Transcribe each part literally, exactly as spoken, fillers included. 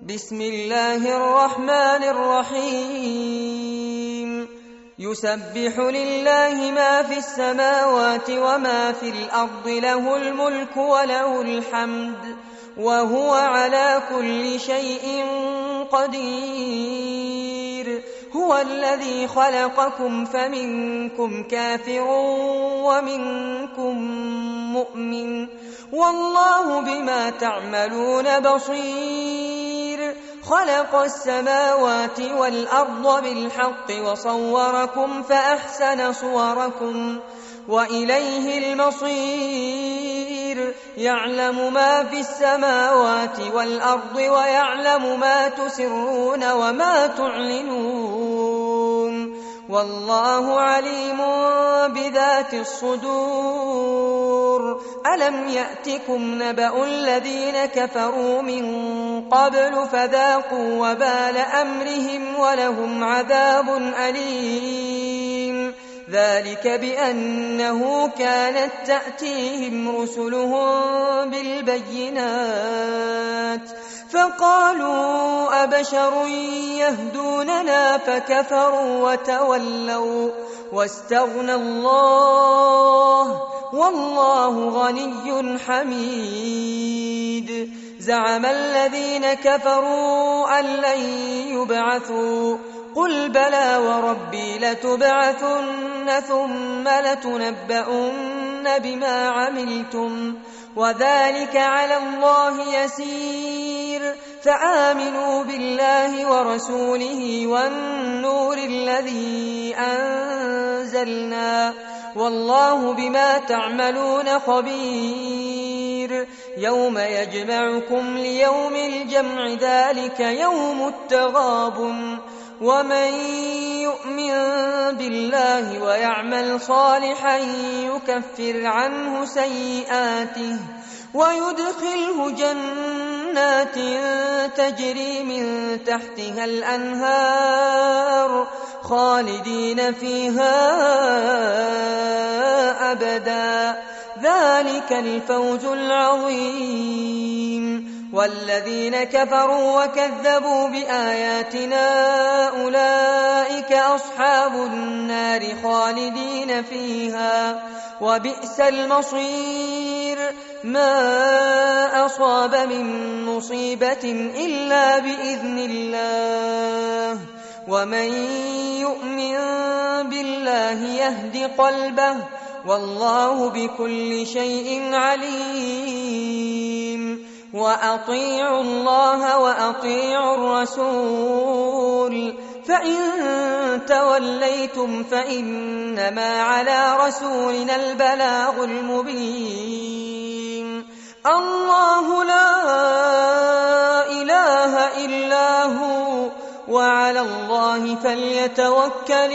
بسم الله الرحمن الرحيم يسبح لله ما في السماوات وما في الأرض له الملك وله الحمد وهو على كل شيء قدير هو الذي خلقكم فمنكم كافر ومنكم مؤمن والله بما تعملون بصير خلق السماوات والأرض بالحق وصوركم فأحسن صوركم وإليه المصير يعلم ما في السماوات والأرض ويعلم ما تسرون وما تعلنون والله عليم بذات الصدور ألم يأتكم نبأ الذين كفروا من قبل فذاقوا وبال أمرهم ولهم عذاب أليم ذلك بأنه كانت تأتيهم رسلهم بالبينات فقالوا أبشر يهدوننا فكفروا وتولوا واستغنى الله والله غني حميد زعم الذين كفروا أن لن يبعثوا قل بلى وربي لتبعثن ثم لتنبؤن بما عملتم وذلك على الله يسير فآمنوا بالله ورسوله والنور الذي أنزلنا والله بما تعملون خبير يوم يجمعكم ليوم الجمع ذلك يوم التغابن ومن يؤمن بالله ويعمل صالحا يكفر عنه سيئاته ويدخله جنات تجري من تحتها الأنهار خالدين فيها أبدا ذلك الفوز العظيم والذين كفروا وكذبوا بآياتنا أولئك أصحاب النار خالدين فيها وبئس المصير ما أصاب من مصيبة إلا بإذن الله ومن يؤمن بالله يهد قلبه والله بكل شيء عليم وأطيعوا الله وأطيعوا الرسول فإن توليتم فإنما على رسولنا البلاغ المبين الله لا إله إلا هو وعلى الله فليتوكل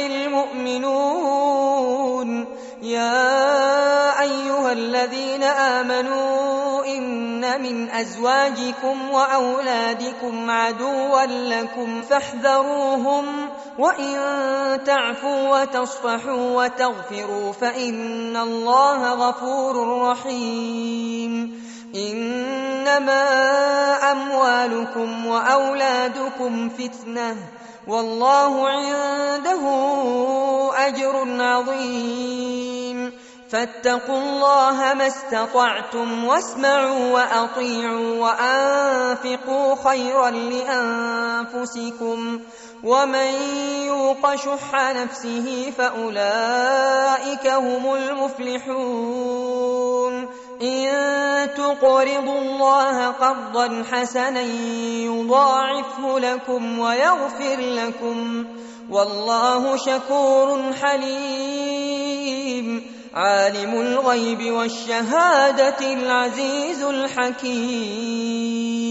المؤمنون يا أيها الذين آمنوا إن من أزواجكم وأولادكم عدوا لكم فاحذروهم وإن تعفوا وتصفحوا وتغفروا فإن الله غفور رحيم إنما أموالكم وأولادكم فتنة والله عنده أجر عظيم فاتقوا الله ما استطعتم واسمعوا وأطيعوا وأنفقوا خيرا لأنفسكم ومن يوق شح نفسه فأولئك هم المفلحون إن تقرضوا الله قرضا حسنا يضاعفه لكم ويغفر لكم والله شكور حليم عالم الغيب والشهادة العزيز الحكيم